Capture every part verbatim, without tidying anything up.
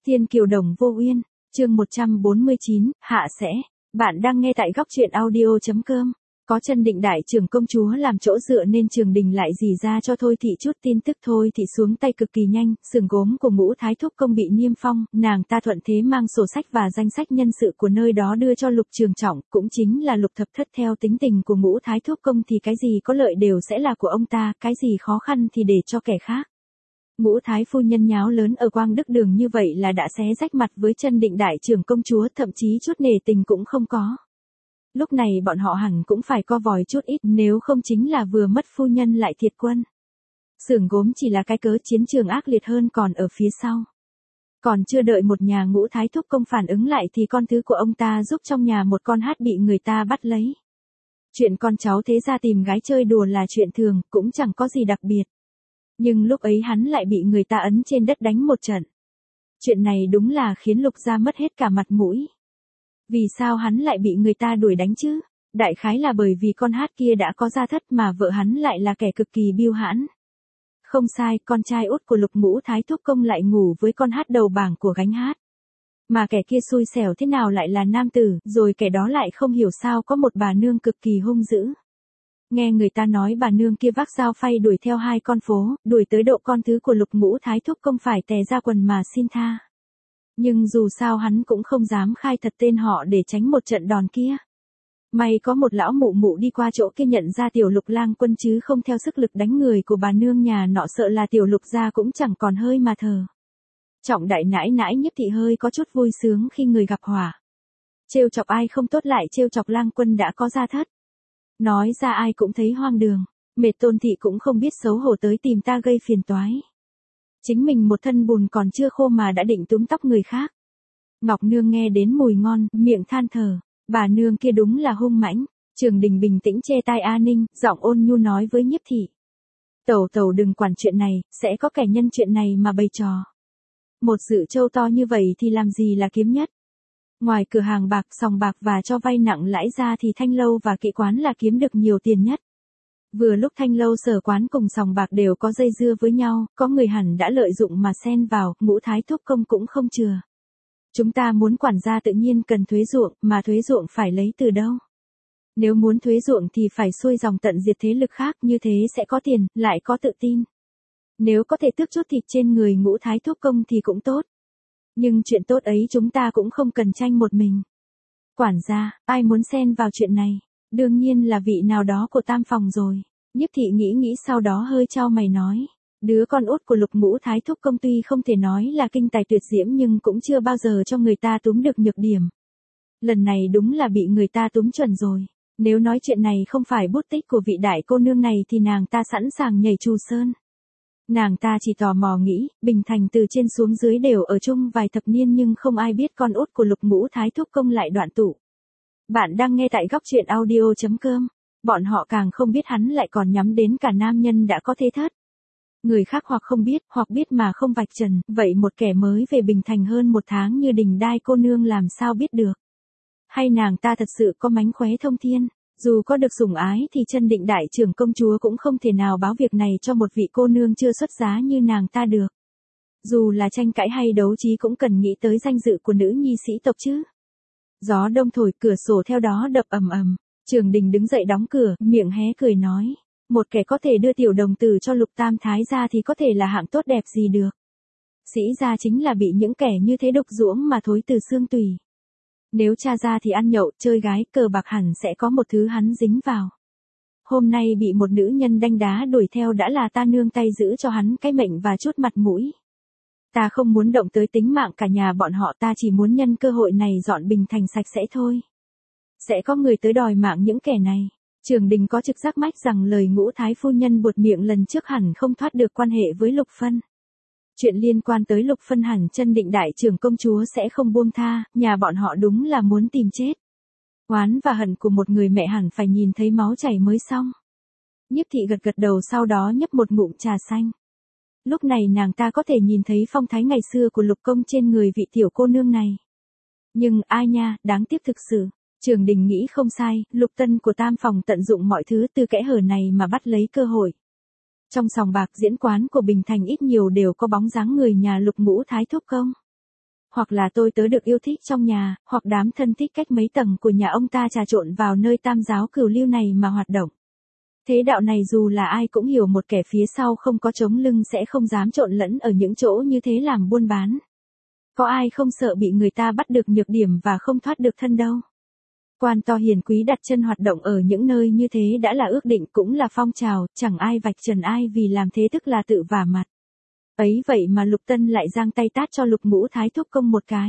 Thiên kiều đồng vô uyên, chương một trăm bốn mươi chín, hạ sẽ. Bạn đang nghe tại góc truyện audio.com. Có Chân Định đại trưởng công chúa làm chỗ dựa nên Trường Đình lại dì ra cho Thôi Thị chút tin tức. Thôi Thị xuống tay cực kỳ nhanh, xưởng gốm của Ngũ Thái Thúc Công bị niêm phong, nàng ta thuận thế mang sổ sách và danh sách nhân sự của nơi đó đưa cho Lục Trường Trọng, cũng chính là Lục Thập Thất. Theo tính tình của Ngũ Thái Thúc Công thì cái gì có lợi đều sẽ là của ông ta, cái gì khó khăn thì để cho kẻ khác. Ngũ Thái phu nhân nháo lớn ở Quang Đức Đường như vậy là đã xé rách mặt với Chân Định đại trưởng công chúa, thậm chí chút nể tình cũng không có. Lúc này bọn họ hẳn cũng phải co vòi chút ít, nếu không chính là vừa mất phu nhân lại thiệt quân. Xưởng gốm chỉ là cái cớ, chiến trường ác liệt hơn còn ở phía sau. Còn chưa đợi một nhà Ngũ Thái Thúc Công phản ứng lại thì con thứ của ông ta giúp trong nhà một con hát bị người ta bắt lấy. Chuyện con cháu thế gia tìm gái chơi đùa là chuyện thường, cũng chẳng có gì đặc biệt. Nhưng lúc ấy hắn lại bị người ta ấn trên đất đánh một trận. Chuyện này đúng là khiến Lục gia mất hết cả mặt mũi. Vì sao hắn lại bị người ta đuổi đánh chứ? Đại khái là bởi vì con hát kia đã có gia thất mà vợ hắn lại là kẻ cực kỳ biêu hãn. Không sai, con trai út của Lục Ngũ Thái Thúc Công lại ngủ với con hát đầu bảng của gánh hát. Mà kẻ kia xui xẻo thế nào lại là nam tử, rồi kẻ đó lại không hiểu sao có một bà nương cực kỳ hung dữ. Nghe người ta nói bà nương kia vác dao phay đuổi theo hai con phố, đuổi tới độ con thứ của Lục Ngũ Thái Thúc Công phải tè ra quần mà xin tha. Nhưng dù sao hắn cũng không dám khai thật tên họ để tránh một trận đòn kia. May có một lão mụ mụ đi qua chỗ kia nhận ra tiểu Lục lang quân chứ không theo sức lực đánh người của bà nương nhà nọ sợ là tiểu Lục gia cũng chẳng còn hơi mà thờ. Trọng đại nãi nãi Nhiếp thị hơi có chút vui sướng khi người gặp họa. Trêu chọc ai không tốt lại trêu chọc lang quân đã có gia thất. Nói ra ai cũng thấy hoang đường, Mệt Tôn Thị cũng không biết xấu hổ tới tìm ta gây phiền toái. Chính mình một thân bùn còn chưa khô mà đã định túm tóc người khác. Ngọc Nương nghe đến mùi ngon, miệng than thở, bà nương kia đúng là hung mãnh. Trường Đình bình tĩnh che tai A Ninh, giọng ôn nhu nói với Nhiếp Thị. Tẩu tẩu đừng quản chuyện này, sẽ có kẻ nhân chuyện này mà bày trò. Một dự châu to như vậy thì làm gì là kiếm nhất. Ngoài cửa hàng bạc, sòng bạc và cho vay nặng lãi ra thì thanh lâu và kỹ quán là kiếm được nhiều tiền nhất. Vừa lúc thanh lâu sở quán cùng sòng bạc đều có dây dưa với nhau, có người hẳn đã lợi dụng mà xen vào, Ngũ Thái Thúc Công cũng không chừa. Chúng ta muốn quản gia tự nhiên cần thuế ruộng, mà thuế ruộng phải lấy từ đâu? Nếu muốn thuế ruộng thì phải xuôi dòng tận diệt thế lực khác, như thế sẽ có tiền, lại có tự tin. Nếu có thể tước chút thịt trên người Ngũ Thái Thúc Công thì cũng tốt. Nhưng chuyện tốt ấy chúng ta cũng không cần tranh một mình. Quản gia, ai muốn xen vào chuyện này? Đương nhiên là vị nào đó của Tam Phòng rồi. Nhiếp Thị nghĩ nghĩ sau đó hơi chau mày nói. Đứa con út của Lục Ngũ Thái Thúc Công tuy không thể nói là kinh tài tuyệt diễm nhưng cũng chưa bao giờ cho người ta túm được nhược điểm. Lần này đúng là bị người ta túm chuẩn rồi. Nếu nói chuyện này không phải bút tích của vị đại cô nương này thì nàng ta sẵn sàng nhảy Trù Sơn. Nàng ta chỉ tò mò nghĩ, Bình Thành từ trên xuống dưới đều ở chung vài thập niên nhưng không ai biết con út của Lục Ngũ Thái Thúc Công lại đoạn tụ. Bạn đang nghe tại góc truyện audio.com. Bọn họ càng không biết hắn lại còn nhắm đến cả nam nhân đã có thế thất. Người khác hoặc không biết, hoặc biết mà không vạch trần, vậy một kẻ mới về Bình Thành hơn một tháng như Đình Đai cô nương làm sao biết được. Hay nàng ta thật sự có mánh khóe thông thiên, dù có được sủng ái thì Chân Định đại trưởng công chúa cũng không thể nào báo việc này cho một vị cô nương chưa xuất giá như nàng ta được. Dù là tranh cãi hay đấu trí cũng cần nghĩ tới danh dự của nữ nhi sĩ tộc chứ. Gió đông thổi, cửa sổ theo đó đập ầm ầm. Trường Đình đứng dậy đóng cửa, miệng hé cười nói. Một kẻ có thể đưa tiểu đồng tử cho Lục Tam Thái gia thì có thể là hạng tốt đẹp gì được. Sĩ gia chính là bị những kẻ như thế đục ruỗng mà thối từ xương tủy. Nếu cha gia thì ăn nhậu, chơi gái, cờ bạc hẳn sẽ có một thứ hắn dính vào. Hôm nay bị một nữ nhân đanh đá đuổi theo đã là ta nương tay giữ cho hắn cái mệnh và chút mặt mũi. Ta không muốn động tới tính mạng cả nhà bọn họ, ta chỉ muốn nhân cơ hội này dọn Bình Thành sạch sẽ thôi. Sẽ có người tới đòi mạng những kẻ này. Trường Đình có trực giác mách rằng lời Ngũ Thái phu nhân buột miệng lần trước hẳn không thoát được quan hệ với Lục Phân. Chuyện liên quan tới Lục Phân hẳn Chân Định đại trưởng công chúa sẽ không buông tha, nhà bọn họ đúng là muốn tìm chết. Oán và hận của một người mẹ hẳn phải nhìn thấy máu chảy mới xong. Nhiếp Thị gật gật đầu sau đó nhấp một ngụm trà xanh. Lúc này nàng ta có thể nhìn thấy phong thái ngày xưa của Lục Công trên người vị tiểu cô nương này. Nhưng ai nha, đáng tiếc thực sự. Trường Đình nghĩ không sai, Lục Tân của Tam Phòng tận dụng mọi thứ từ kẽ hở này mà bắt lấy cơ hội. Trong sòng bạc diễn quán của Bình Thành ít nhiều đều có bóng dáng người nhà Lục Ngũ Thái Thúc Công. hoặc là tôi tớ được yêu thích trong nhà, hoặc đám thân thích cách mấy tầng của nhà ông ta trà trộn vào nơi tam giáo cửu lưu này mà hoạt động. Thế đạo này dù là ai cũng hiểu một kẻ phía sau không có chống lưng sẽ không dám trộn lẫn ở những chỗ như thế làm buôn bán. Có ai không sợ bị người ta bắt được nhược điểm và không thoát được thân đâu. Quan to hiền quý đặt chân hoạt động ở những nơi như thế đã là ước định cũng là phong trào, chẳng ai vạch trần ai vì làm thế tức là tự vả mặt. Ấy vậy mà Lục Tân lại giang tay tát cho Lục Ngũ Thái Thúc Công một cái.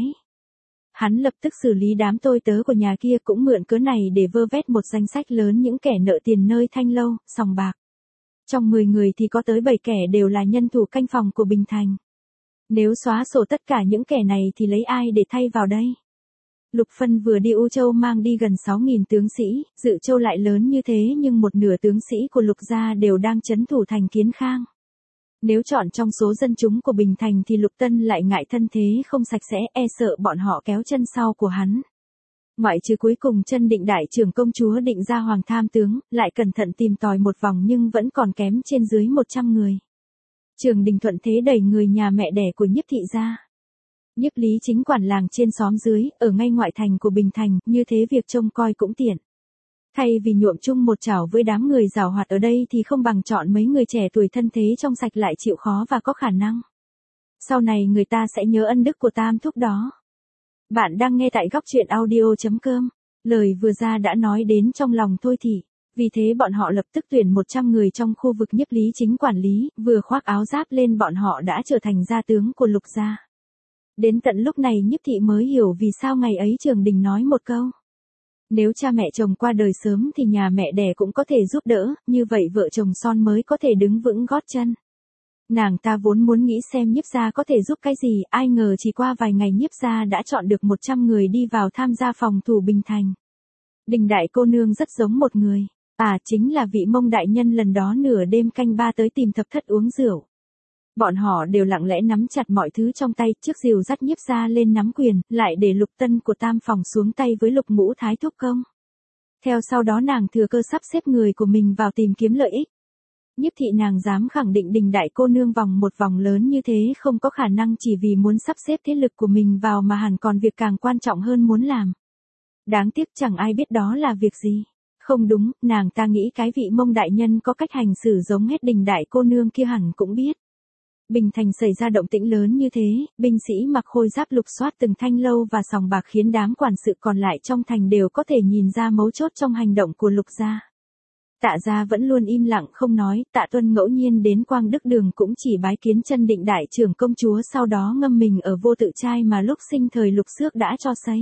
Hắn lập tức xử lý đám tôi tớ của nhà kia cũng mượn cớ này để vơ vét một danh sách lớn những kẻ nợ tiền nơi Thanh Lâu, sòng bạc. Trong mười người thì có tới bảy kẻ đều là nhân thủ canh phòng của Bình Thành. Nếu xóa sổ tất cả những kẻ này thì lấy ai để thay vào đây? Lục Phân vừa đi U Châu mang đi gần sáu nghìn tướng sĩ, Dự Châu lại lớn như thế nhưng một nửa tướng sĩ của Lục gia đều đang trấn thủ thành Kiến Khang. Nếu chọn trong số dân chúng của Bình Thành thì Lục Tân lại ngại thân thế không sạch sẽ, e sợ bọn họ kéo chân sau của hắn. Ngoại trừ cuối cùng Chân Định đại trưởng công chúa Định Gia Hoàng tham tướng, lại cẩn thận tìm tòi một vòng nhưng vẫn còn kém trên dưới một trăm người. Trường Đình thuận thế đẩy người nhà mẹ đẻ của Nhiếp thị ra. Nhiếp Lý chính quản làng trên xóm dưới, ở ngay ngoại thành của Bình Thành, như thế việc trông coi cũng tiện. Thay vì nhuộm chung một chảo với đám người giàu hoạt ở đây thì không bằng chọn mấy người trẻ tuổi thân thế trong sạch lại chịu khó và có khả năng. Sau này người ta sẽ nhớ ân đức của Tam Thúc đó. Bạn đang nghe tại góc truyện audio chấm com. Lời vừa ra đã nói đến trong lòng Thôi Thị. Vì thế bọn họ lập tức tuyển một trăm người trong khu vực Nhiếp Lý chính quản lý, vừa khoác áo giáp lên bọn họ đã trở thành gia tướng của Lục gia. Đến tận lúc này Nhiếp Thị mới hiểu vì sao ngày ấy Trường Đình nói một câu. Nếu cha mẹ chồng qua đời sớm thì nhà mẹ đẻ cũng có thể giúp đỡ, như vậy vợ chồng son mới có thể đứng vững gót chân. Nàng ta vốn muốn nghĩ xem Nhiếp gia có thể giúp cái gì, ai ngờ chỉ qua vài ngày Nhiếp gia đã chọn được một trăm người đi vào tham gia phòng thủ Bình Thành. Đình đại cô nương rất giống một người, à chính là vị Mông đại nhân lần đó nửa đêm canh ba tới tìm Thập Thất uống rượu. Bọn họ đều lặng lẽ nắm chặt mọi thứ trong tay, trước dìu dắt Nhiếp gia lên nắm quyền, lại để Lục Tân của Tam phòng xuống tay với Lục Ngũ Thái Thúc Công. Theo sau đó nàng thừa cơ sắp xếp người của mình vào tìm kiếm lợi ích. Nhiếp thị nàng dám khẳng định Đình đại cô nương vòng một vòng lớn như thế không có khả năng chỉ vì muốn sắp xếp thế lực của mình vào mà hẳn còn việc càng quan trọng hơn muốn làm. Đáng tiếc chẳng ai biết đó là việc gì. Không đúng, nàng ta nghĩ cái vị Mông đại nhân có cách hành xử giống hết Đình đại cô nương kia hẳn cũng biết. Bình Thành xảy ra động tĩnh lớn như thế, binh sĩ mặc khôi giáp lục soát từng thanh lâu và sòng bạc khiến đám quản sự còn lại trong thành đều có thể nhìn ra mấu chốt trong hành động của Lục gia. Tạ gia vẫn luôn im lặng không nói, Tạ Tuân ngẫu nhiên đến Quang Đức Đường cũng chỉ bái kiến Chân Định đại trưởng công chúa sau đó ngâm mình ở vô tự trai mà lúc sinh thời Lục Xước đã cho xây.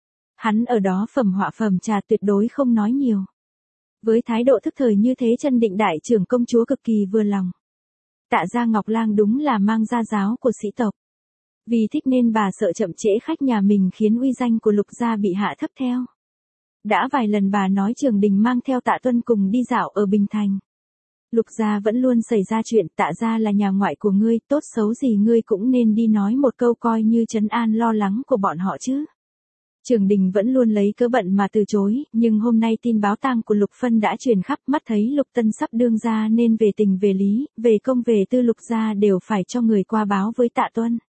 Hắn ở đó phẩm họa phẩm trà tuyệt đối không nói nhiều. Với thái độ thức thời như thế Chân Định đại trưởng công chúa cực kỳ vừa lòng. Tạ gia Ngọc Lang đúng là mang gia giáo của sĩ tộc. Vì thích nên bà sợ chậm trễ khách nhà mình khiến uy danh của Lục gia bị hạ thấp theo. Đã vài lần bà nói Trường Đình mang theo Tạ Tuân cùng đi dạo ở Bình Thành. Lục gia vẫn luôn xảy ra chuyện, Tạ gia là nhà ngoại của ngươi, tốt xấu gì ngươi cũng nên đi nói một câu coi như trấn an lo lắng của bọn họ chứ. Trường Đình vẫn luôn lấy cớ bận mà từ chối, nhưng hôm nay tin báo tang của Lục Phân đã truyền khắp, mắt thấy Lục Tân sắp đương gia nên về tình về lý, về công về tư Lục gia đều phải cho người qua báo với Tạ Tuân.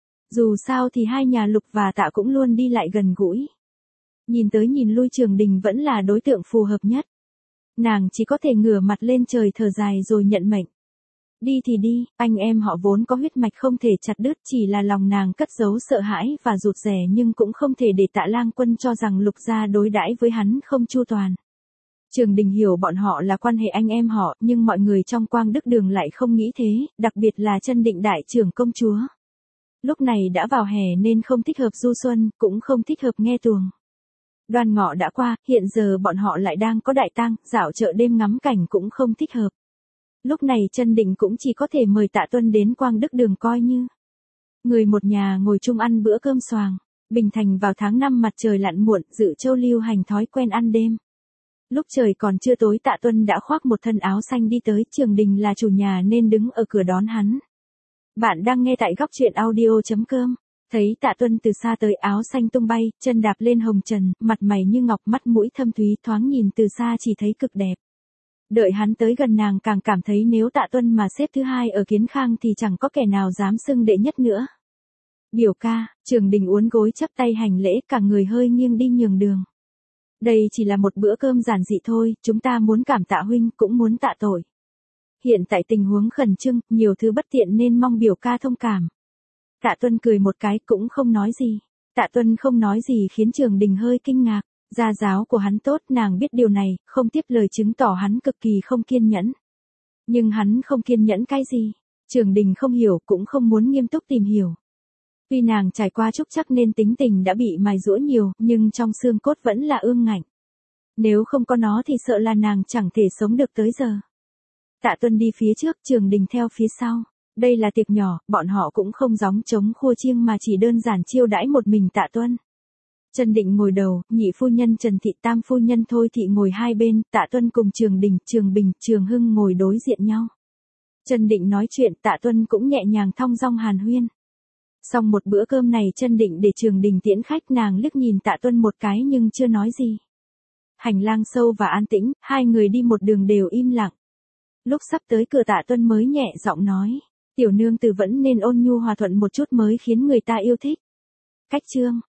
Dù sao thì hai nhà Lục và Tạ cũng luôn đi lại gần gũi. Nhìn tới nhìn lui Trường Đình vẫn là đối tượng phù hợp nhất. Nàng chỉ có thể ngửa mặt lên trời thở dài rồi nhận mệnh. Đi thì đi, anh em họ vốn có huyết mạch không thể chặt đứt, chỉ là lòng nàng cất giấu sợ hãi và rụt rè nhưng cũng không thể để Tạ Lang Quân cho rằng Lục gia đối đãi với hắn không chu toàn. Trường Đình hiểu bọn họ là quan hệ anh em họ, nhưng mọi người trong Quang Đức Đường lại không nghĩ thế, đặc biệt là Chân Định đại trưởng công chúa. Lúc này đã vào hè nên không thích hợp du xuân, cũng không thích hợp nghe tuồng. Đoan Ngọ đã qua, hiện giờ bọn họ lại đang có đại tang, dạo chợ đêm ngắm cảnh cũng không thích hợp. Lúc này Chân Định cũng chỉ có thể mời Tạ Tuân đến Quang Đức Đường coi như người một nhà ngồi chung ăn bữa cơm xoàng. Bình Thành vào tháng năm mặt trời lặn muộn, Dự Châu lưu hành thói quen ăn đêm. Lúc trời còn chưa tối Tạ Tuân đã khoác một thân áo xanh đi tới, Trường Đình là chủ nhà nên đứng ở cửa đón hắn. Bạn đang nghe tại góc truyện audio chấm com. Thấy Tạ Tuân từ xa tới, áo xanh tung bay, chân đạp lên hồng trần, mặt mày như ngọc, mắt mũi thâm thúy, thoáng nhìn từ xa chỉ thấy cực đẹp. Đợi hắn tới gần nàng càng cảm thấy nếu Tạ Tuân mà xếp thứ hai ở Kiến Khang thì chẳng có kẻ nào dám xưng đệ nhất nữa. Biểu ca, Trường Đình uốn gối chắp tay hành lễ, cả người hơi nghiêng đi nhường đường. Đây chỉ là một bữa cơm giản dị thôi, chúng ta muốn cảm tạ huynh, cũng muốn tạ tội. Hiện tại tình huống khẩn trương, nhiều thứ bất tiện nên mong biểu ca thông cảm. Tạ Tuân cười một cái cũng không nói gì. Tạ Tuân không nói gì khiến Trường Đình hơi kinh ngạc. Gia giáo của hắn tốt, nàng biết điều này, không tiếp lời chứng tỏ hắn cực kỳ không kiên nhẫn. Nhưng hắn không kiên nhẫn cái gì? Trường Đình không hiểu, cũng không muốn nghiêm túc tìm hiểu. Tuy nàng trải qua trúc trắc nên tính tình đã bị mài giũa nhiều, nhưng trong xương cốt vẫn là ương ngạnh. Nếu không có nó thì sợ là nàng chẳng thể sống được tới giờ. Tạ Tuân đi phía trước, Trường Đình theo phía sau. Đây là tiệc nhỏ, bọn họ cũng không gióng trống khua chiêng mà chỉ đơn giản chiêu đãi một mình Tạ Tuân. Trần Định ngồi đầu, nhị phu nhân Trần Thị, tam phu nhân Thôi Thị ngồi hai bên, Tạ Tuân cùng Trường Đình, Trường Bình, Trường Hưng ngồi đối diện nhau. Trần Định nói chuyện, Tạ Tuân cũng nhẹ nhàng thong dong hàn huyên. Xong một bữa cơm này Trần Định để Trường Đình tiễn khách, nàng liếc nhìn Tạ Tuân một cái nhưng chưa nói gì. Hành lang sâu và an tĩnh, hai người đi một đường đều im lặng. Lúc sắp tới cửa Tạ Tuân mới nhẹ giọng nói, tiểu nương tử vẫn nên ôn nhu hòa thuận một chút mới khiến người ta yêu thích. Cách chương